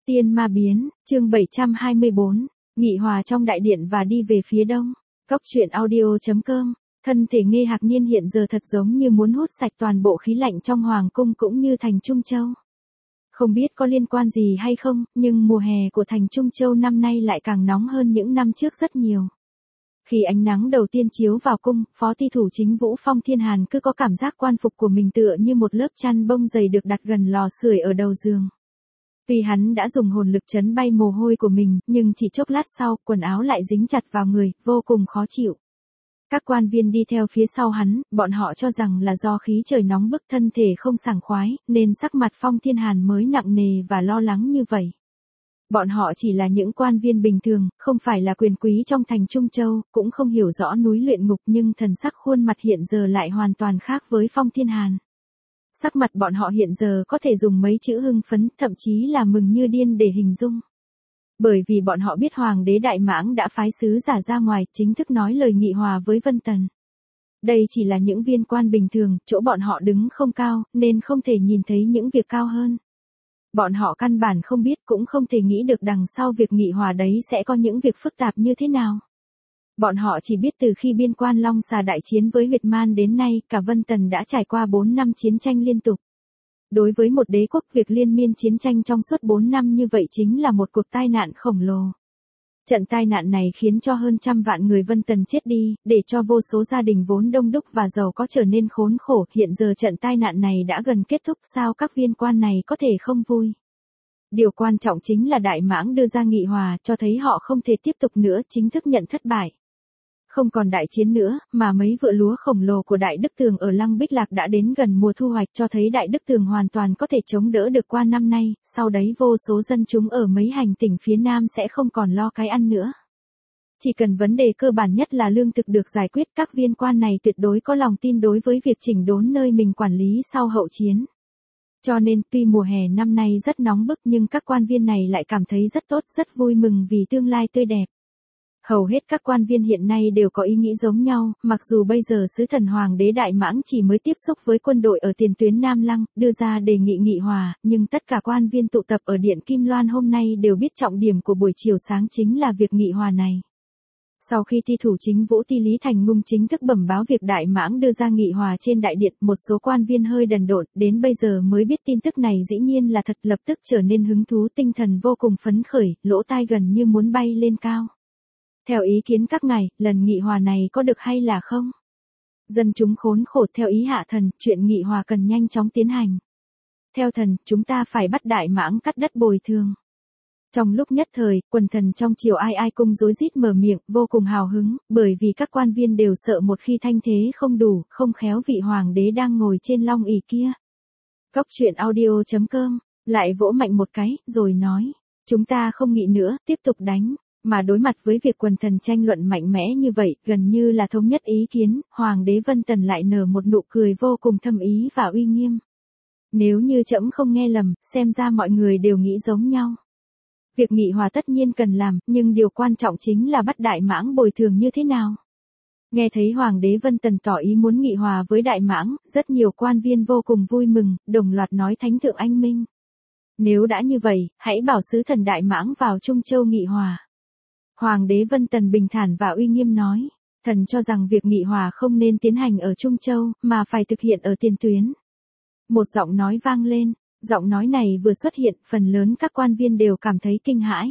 Tiên ma biến, chương 724, nghị hòa trong đại điện và đi về phía đông. Cốc truyện audio.com, thân thể Nghê Hạc Niên hiện giờ thật giống như muốn hút sạch toàn bộ khí lạnh trong hoàng cung cũng như thành Trung Châu. Không biết có liên quan gì hay không, nhưng mùa hè của thành Trung Châu năm nay lại càng nóng hơn những năm trước rất nhiều. Khi ánh nắng đầu tiên chiếu vào cung, Phó Ty thủ chính Vũ Phong Thiên Hàn cứ có cảm giác quan phục của mình tựa như một lớp chăn bông dày được đặt gần lò sưởi ở đầu giường. Tuy hắn đã dùng hồn lực chấn bay mồ hôi của mình, nhưng chỉ chốc lát sau, quần áo lại dính chặt vào người, vô cùng khó chịu. Các quan viên đi theo phía sau hắn, bọn họ cho rằng là do khí trời nóng bức thân thể không sảng khoái, nên sắc mặt Phong Thiên Hàn mới nặng nề và lo lắng như vậy. Bọn họ chỉ là những quan viên bình thường, không phải là quyền quý trong thành Trung Châu, cũng không hiểu rõ núi luyện ngục nhưng thần sắc khuôn mặt hiện giờ lại hoàn toàn khác với Phong Thiên Hàn. Sắc mặt bọn họ hiện giờ có thể dùng mấy chữ hưng phấn, thậm chí là mừng như điên để hình dung. Bởi vì bọn họ biết Hoàng đế Đại Mãng đã phái sứ giả ra ngoài, chính thức nói lời nghị hòa với Vân Tần. Đây chỉ là những viên quan bình thường, chỗ bọn họ đứng không cao, nên không thể nhìn thấy những việc cao hơn. Bọn họ căn bản không biết cũng không thể nghĩ được đằng sau việc nghị hòa đấy sẽ có những việc phức tạp như thế nào. Bọn họ chỉ biết từ khi biên quan Long Xà đại chiến với Huyệt Man đến nay, cả Vân Tần đã trải qua 4 năm chiến tranh liên tục. Đối với một đế quốc, việc liên miên chiến tranh trong suốt 4 năm như vậy chính là một cuộc tai nạn khổng lồ. Trận tai nạn này khiến cho hơn trăm vạn người Vân Tần chết đi, để cho vô số gia đình vốn đông đúc và giàu có trở nên khốn khổ. Hiện giờ trận tai nạn này đã gần kết thúc, sao các viên quan này có thể không vui? Điều quan trọng chính là Đại Mãng đưa ra nghị hòa, cho thấy họ không thể tiếp tục nữa, chính thức nhận thất bại. Không còn đại chiến nữa, mà mấy vựa lúa khổng lồ của Đại Đức Tường ở Lăng Bích Lạc đã đến gần mùa thu hoạch, cho thấy Đại Đức Tường hoàn toàn có thể chống đỡ được qua năm nay, sau đấy vô số dân chúng ở mấy hành tỉnh phía Nam sẽ không còn lo cái ăn nữa. Chỉ cần vấn đề cơ bản nhất là lương thực được giải quyết, các viên quan này tuyệt đối có lòng tin đối với việc chỉnh đốn nơi mình quản lý sau hậu chiến. Cho nên, tuy mùa hè năm nay rất nóng bức nhưng các quan viên này lại cảm thấy rất tốt, rất vui mừng vì tương lai tươi đẹp. Hầu hết các quan viên hiện nay đều có ý nghĩ giống nhau, mặc dù bây giờ sứ thần Hoàng đế Đại Mãng chỉ mới tiếp xúc với quân đội ở tiền tuyến Nam Lăng, đưa ra đề nghị nghị hòa, nhưng tất cả quan viên tụ tập ở Điện Kim Loan hôm nay đều biết trọng điểm của buổi chiều sáng chính là việc nghị hòa này. Sau khi Ty thủ chính Vũ Ty Lý Thành Ngung chính thức bẩm báo việc Đại Mãng đưa ra nghị hòa trên đại điện, một số quan viên hơi đần độn, đến bây giờ mới biết tin tức này dĩ nhiên là thật, lập tức trở nên hứng thú, tinh thần vô cùng phấn khởi, lỗ tai gần như muốn bay lên cao. Theo ý kiến các ngài, lần nghị hòa này có được hay là không? Dân chúng khốn khổ, theo ý hạ thần, chuyện nghị hòa cần nhanh chóng tiến hành. Theo thần, chúng ta phải bắt Đại Mãng cắt đất bồi thường. Trong lúc nhất thời, quần thần trong triều ai ai cũng rối rít mở miệng, vô cùng hào hứng, bởi vì các quan viên đều sợ một khi thanh thế không đủ, không khéo vị hoàng đế đang ngồi trên long ỷ kia. Cốc truyện audio.com, lại vỗ mạnh một cái, rồi nói, chúng ta không nghị nữa, tiếp tục đánh. Mà đối mặt với việc quần thần tranh luận mạnh mẽ như vậy, gần như là thống nhất ý kiến, Hoàng đế Vân Tần lại nở một nụ cười vô cùng thâm ý và uy nghiêm. Nếu như trẫm không nghe lầm, xem ra mọi người đều nghĩ giống nhau. Việc nghị hòa tất nhiên cần làm, nhưng điều quan trọng chính là bắt Đại Mãng bồi thường như thế nào. Nghe thấy Hoàng đế Vân Tần tỏ ý muốn nghị hòa với Đại Mãng, rất nhiều quan viên vô cùng vui mừng, đồng loạt nói thánh thượng anh minh. Nếu đã như vậy, hãy bảo sứ thần Đại Mãng vào Trung Châu nghị hòa. Hoàng đế Vân Tần bình thản và uy nghiêm nói, thần cho rằng việc nghị hòa không nên tiến hành ở Trung Châu, mà phải thực hiện ở tiền tuyến. Một giọng nói vang lên, giọng nói này vừa xuất hiện, phần lớn các quan viên đều cảm thấy kinh hãi.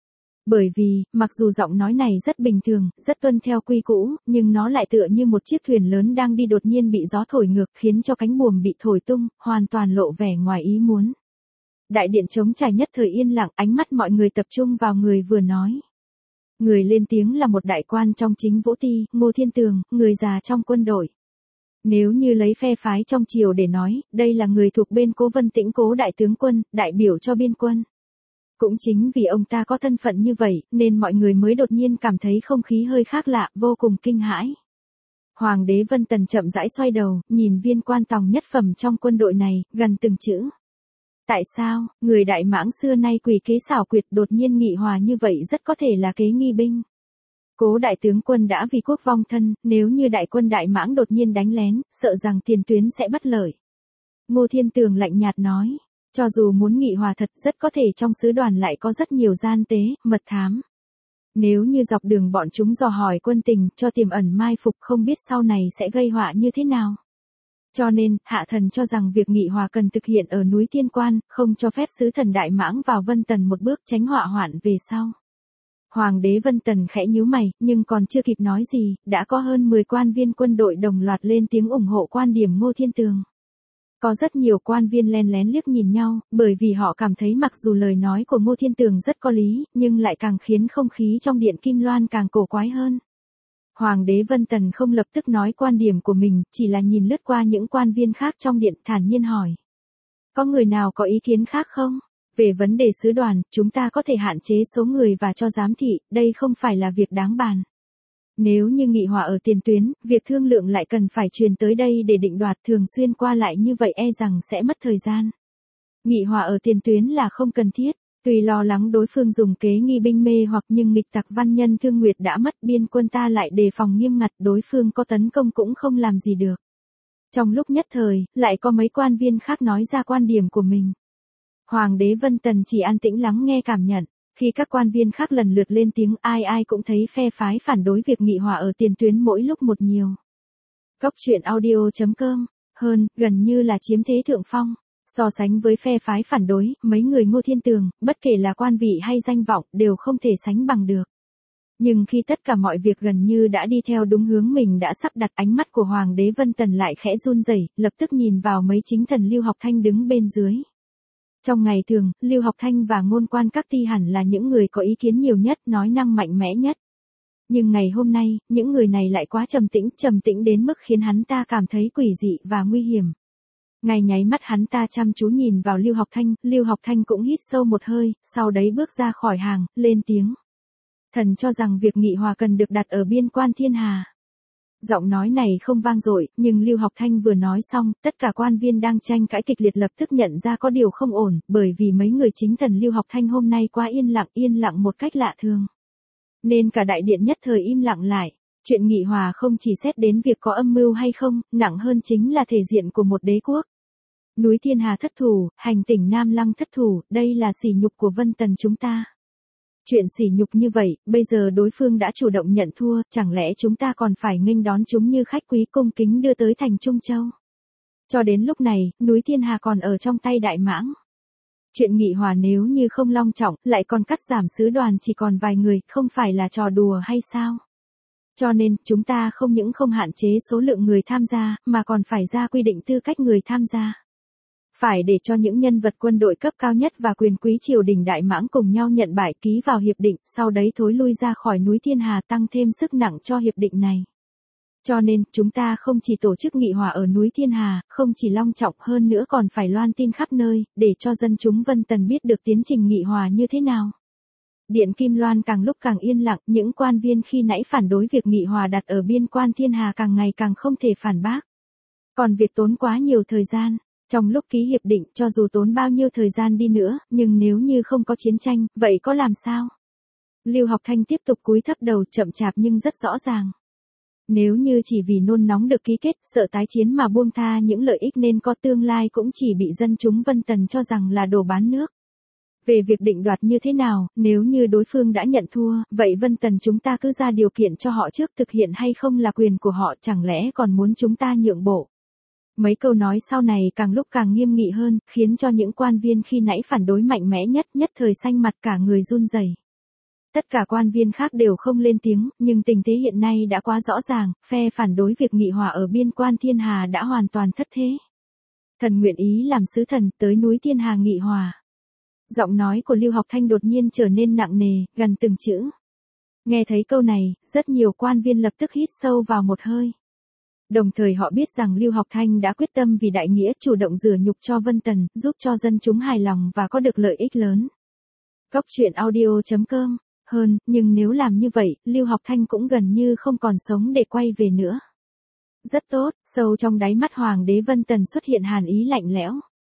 Bởi vì, mặc dù giọng nói này rất bình thường, rất tuân theo quy cũ, nhưng nó lại tựa như một chiếc thuyền lớn đang đi đột nhiên bị gió thổi ngược, khiến cho cánh buồm bị thổi tung, hoàn toàn lộ vẻ ngoài ý muốn. Đại điện trống trải nhất thời yên lặng, ánh mắt mọi người tập trung vào người vừa nói. Người lên tiếng là một đại quan trong chính Vũ Ty, Ngô Thiên Tường, người già trong quân đội. Nếu như lấy phe phái trong triều để nói, đây là người thuộc bên Cố Vân Tĩnh Cố đại tướng quân, đại biểu cho biên quân. Cũng chính vì ông ta có thân phận như vậy, nên mọi người mới đột nhiên cảm thấy không khí hơi khác lạ, vô cùng kinh hãi. Hoàng đế Vân Tần chậm rãi xoay đầu, nhìn viên quan tòng nhất phẩm trong quân đội này, gần từng chữ. Tại sao, người Đại Mãng xưa nay quỷ kế xảo quyệt đột nhiên nghị hòa như vậy rất có thể là kế nghi binh. Cố đại tướng quân đã vì quốc vong thân, nếu như đại quân Đại Mãng đột nhiên đánh lén, sợ rằng tiền tuyến sẽ bất lợi. Ngô Thiên Tường lạnh nhạt nói, Cho dù muốn nghị hòa thật, rất có thể trong sứ đoàn lại có rất nhiều gian tế, mật thám. Nếu như dọc đường bọn chúng dò hỏi quân tình, cho tiềm ẩn mai phục, không biết sau này sẽ gây họa như thế nào. Cho nên, Hạ Thần cho rằng việc nghị hòa cần thực hiện ở núi Thiên Quan, không cho phép sứ thần Đại Mãng vào Vân Tần một bước, tránh họa hoạn về sau. Hoàng đế Vân Tần khẽ nhíu mày, nhưng còn chưa kịp nói gì, đã có hơn 10 quan viên quân đội đồng loạt lên tiếng ủng hộ quan điểm Ngô Thiên Tường. Có rất nhiều quan viên len lén liếc nhìn nhau, bởi vì họ cảm thấy mặc dù lời nói của Ngô Thiên Tường rất có lý, nhưng lại càng khiến không khí trong điện Kim Loan càng cổ quái hơn. Hoàng đế Vân Tần không lập tức nói quan điểm của mình, chỉ là nhìn lướt qua những quan viên khác trong điện, thản nhiên hỏi. Có người nào có ý kiến khác không? Về vấn đề sứ đoàn, chúng ta có thể hạn chế số người và cho giám thị, đây không phải là việc đáng bàn. Nếu như nghị hòa ở tiền tuyến, việc thương lượng lại cần phải truyền tới đây để định đoạt, thường xuyên qua lại như vậy e rằng sẽ mất thời gian. Nghị hòa ở tiền tuyến là không cần thiết, tuy lo lắng đối phương dùng kế nghi binh mê hoặc, nhưng nghịch tặc Văn Nhân Thương Nguyệt đã mất, biên quân ta lại đề phòng nghiêm ngặt, đối phương có tấn công cũng không làm gì được. Trong lúc nhất thời, lại có mấy quan viên khác nói ra quan điểm của mình. Hoàng đế Vân Tần chỉ an tĩnh lắng nghe cảm nhận. Khi các quan viên khác lần lượt lên tiếng, ai ai cũng thấy phe phái phản đối việc nghị hòa ở tiền tuyến mỗi lúc một nhiều. Cốc truyện audio.com, hơn, gần như là chiếm thế thượng phong. So sánh với phe phái phản đối, mấy người Ngô Thiên Tường, bất kể là quan vị hay danh vọng, đều không thể sánh bằng được. Nhưng khi tất cả mọi việc gần như đã đi theo đúng hướng mình đã sắp đặt, ánh mắt của Hoàng đế Vân Tần lại khẽ run rẩy, lập tức nhìn vào mấy chính thần Lưu Học Thanh đứng bên dưới. Trong ngày thường, Lưu Học Thanh và Ngôn Quan Các Ti hẳn là những người có ý kiến nhiều nhất, nói năng mạnh mẽ nhất. Nhưng ngày hôm nay, những người này lại quá trầm tĩnh đến mức khiến hắn ta cảm thấy quỷ dị và nguy hiểm. Ngay nháy mắt hắn ta chăm chú nhìn vào Lưu Học Thanh cũng hít sâu một hơi, sau đấy bước ra khỏi hàng, lên tiếng. Thần cho rằng việc nghị hòa cần được đặt ở biên quan Thiên Hà. Giọng nói này không vang dội, nhưng Lưu Học Thanh vừa nói xong, tất cả quan viên đang tranh cãi kịch liệt lập tức nhận ra có điều không ổn, bởi vì mấy người chính thần Lưu Học Thanh hôm nay quá yên lặng một cách lạ thường. Nên cả đại điện nhất thời im lặng lại. Chuyện nghị hòa không chỉ xét đến việc có âm mưu hay không, nặng hơn chính là thể diện của một đế quốc. Núi Thiên Hà thất thủ, hành tỉnh Nam Lăng thất thủ, đây là sỉ nhục của Vân Tần chúng ta. Chuyện sỉ nhục như vậy, bây giờ đối phương đã chủ động nhận thua, chẳng lẽ chúng ta còn phải nghênh đón chúng như khách quý cung kính đưa tới thành Trung Châu? Cho đến lúc này, núi Thiên Hà còn ở trong tay Đại Mãng. Chuyện nghị hòa nếu như không long trọng, lại còn cắt giảm sứ đoàn chỉ còn vài người, không phải là trò đùa hay sao? Cho nên, chúng ta không những không hạn chế số lượng người tham gia, mà còn phải ra quy định tư cách người tham gia. Phải để cho những nhân vật quân đội cấp cao nhất và quyền quý triều đình Đại Mãng cùng nhau nhận bại, ký vào hiệp định, sau đấy thối lui ra khỏi núi Thiên Hà, tăng thêm sức nặng cho hiệp định này. Cho nên, chúng ta không chỉ tổ chức nghị hòa ở núi Thiên Hà, không chỉ long trọng, hơn nữa còn phải loan tin khắp nơi, để cho dân chúng Vân Tần biết được tiến trình nghị hòa như thế nào. Điện Kim Loan càng lúc càng yên lặng, những quan viên khi nãy phản đối việc nghị hòa đặt ở biên quan Thiên Hà càng ngày càng không thể phản bác. Còn việc tốn quá nhiều thời gian. Trong lúc ký hiệp định, cho dù tốn bao nhiêu thời gian đi nữa, nhưng nếu như không có chiến tranh, vậy có làm sao? Lưu Học Thanh tiếp tục cúi thấp đầu, chậm chạp nhưng rất rõ ràng. Nếu như chỉ vì nôn nóng được ký kết, sợ tái chiến mà buông tha những lợi ích nên có tương lai cũng chỉ bị dân chúng Vân Tần cho rằng là đồ bán nước. Về việc định đoạt như thế nào, nếu như đối phương đã nhận thua, vậy Vân Tần chúng ta cứ ra điều kiện cho họ trước, thực hiện hay không là quyền của họ, chẳng lẽ còn muốn chúng ta nhượng bộ. Mấy câu nói sau này càng lúc càng nghiêm nghị hơn, khiến cho những quan viên khi nãy phản đối mạnh mẽ nhất thời xanh mặt cả người run rẩy. Tất cả quan viên khác đều không lên tiếng, nhưng tình thế hiện nay đã quá rõ ràng, phe phản đối việc nghị hòa ở biên quan Thiên Hà đã hoàn toàn thất thế. Thần nguyện ý làm sứ thần tới núi Thiên Hà nghị hòa. Giọng nói của Lưu Học Thanh đột nhiên trở nên nặng nề, gần từng chữ. Nghe thấy câu này, rất nhiều quan viên lập tức hít sâu vào một hơi. Đồng thời họ biết rằng Lưu Học Thanh đã quyết tâm vì đại nghĩa, chủ động rửa nhục cho Vân Tần, giúp cho dân chúng hài lòng và có được lợi ích lớn. Cốc truyện audio.com, hơn, nhưng nếu làm như vậy, Lưu Học Thanh cũng gần như không còn sống để quay về nữa. Rất tốt, sâu trong đáy mắt Hoàng đế Vân Tần xuất hiện hàn ý lạnh lẽo.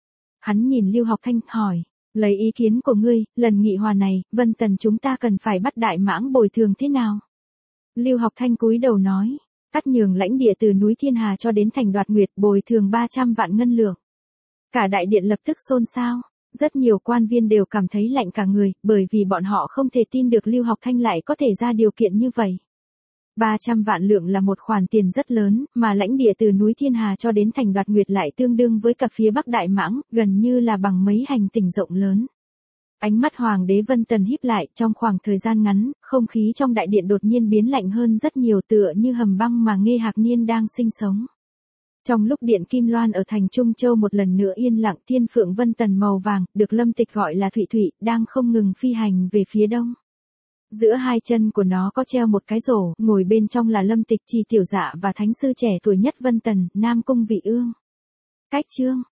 Hắn nhìn Lưu Học Thanh, hỏi, lấy ý kiến của ngươi, lần nghị hòa này, Vân Tần chúng ta cần phải bắt Đại Mãng bồi thường thế nào? Lưu Học Thanh cúi đầu nói. Cắt nhường lãnh địa từ núi Thiên Hà cho đến thành Đoạt Nguyệt, bồi thường 300 vạn ngân lượng. Cả đại điện lập tức xôn xao. Rất nhiều quan viên đều cảm thấy lạnh cả người, bởi vì bọn họ không thể tin được Lưu Học Thanh lại có thể ra điều kiện như vậy. 300 vạn lượng là một khoản tiền rất lớn, mà lãnh địa từ núi Thiên Hà cho đến thành Đoạt Nguyệt lại tương đương với cả phía Bắc Đại Mãng, gần như là bằng mấy hành tinh rộng lớn. Ánh mắt Hoàng đế Vân Tần híp lại, trong khoảng thời gian ngắn, không khí trong đại điện đột nhiên biến lạnh hơn rất nhiều, tựa như hầm băng mà Nghê Hạc Niên đang sinh sống. Trong lúc điện Kim Loan ở thành Trung Châu một lần nữa yên lặng, Thiên Phượng Vân Tần màu vàng, được Lâm Tịch gọi là Thụy Thụy, đang không ngừng phi hành về phía đông. Giữa hai chân của nó có treo một cái rổ, ngồi bên trong là Lâm Tịch, Trì Tiểu Dạ và thánh sư trẻ tuổi nhất Vân Tần, Nam Cung Vị Ương. Cách chương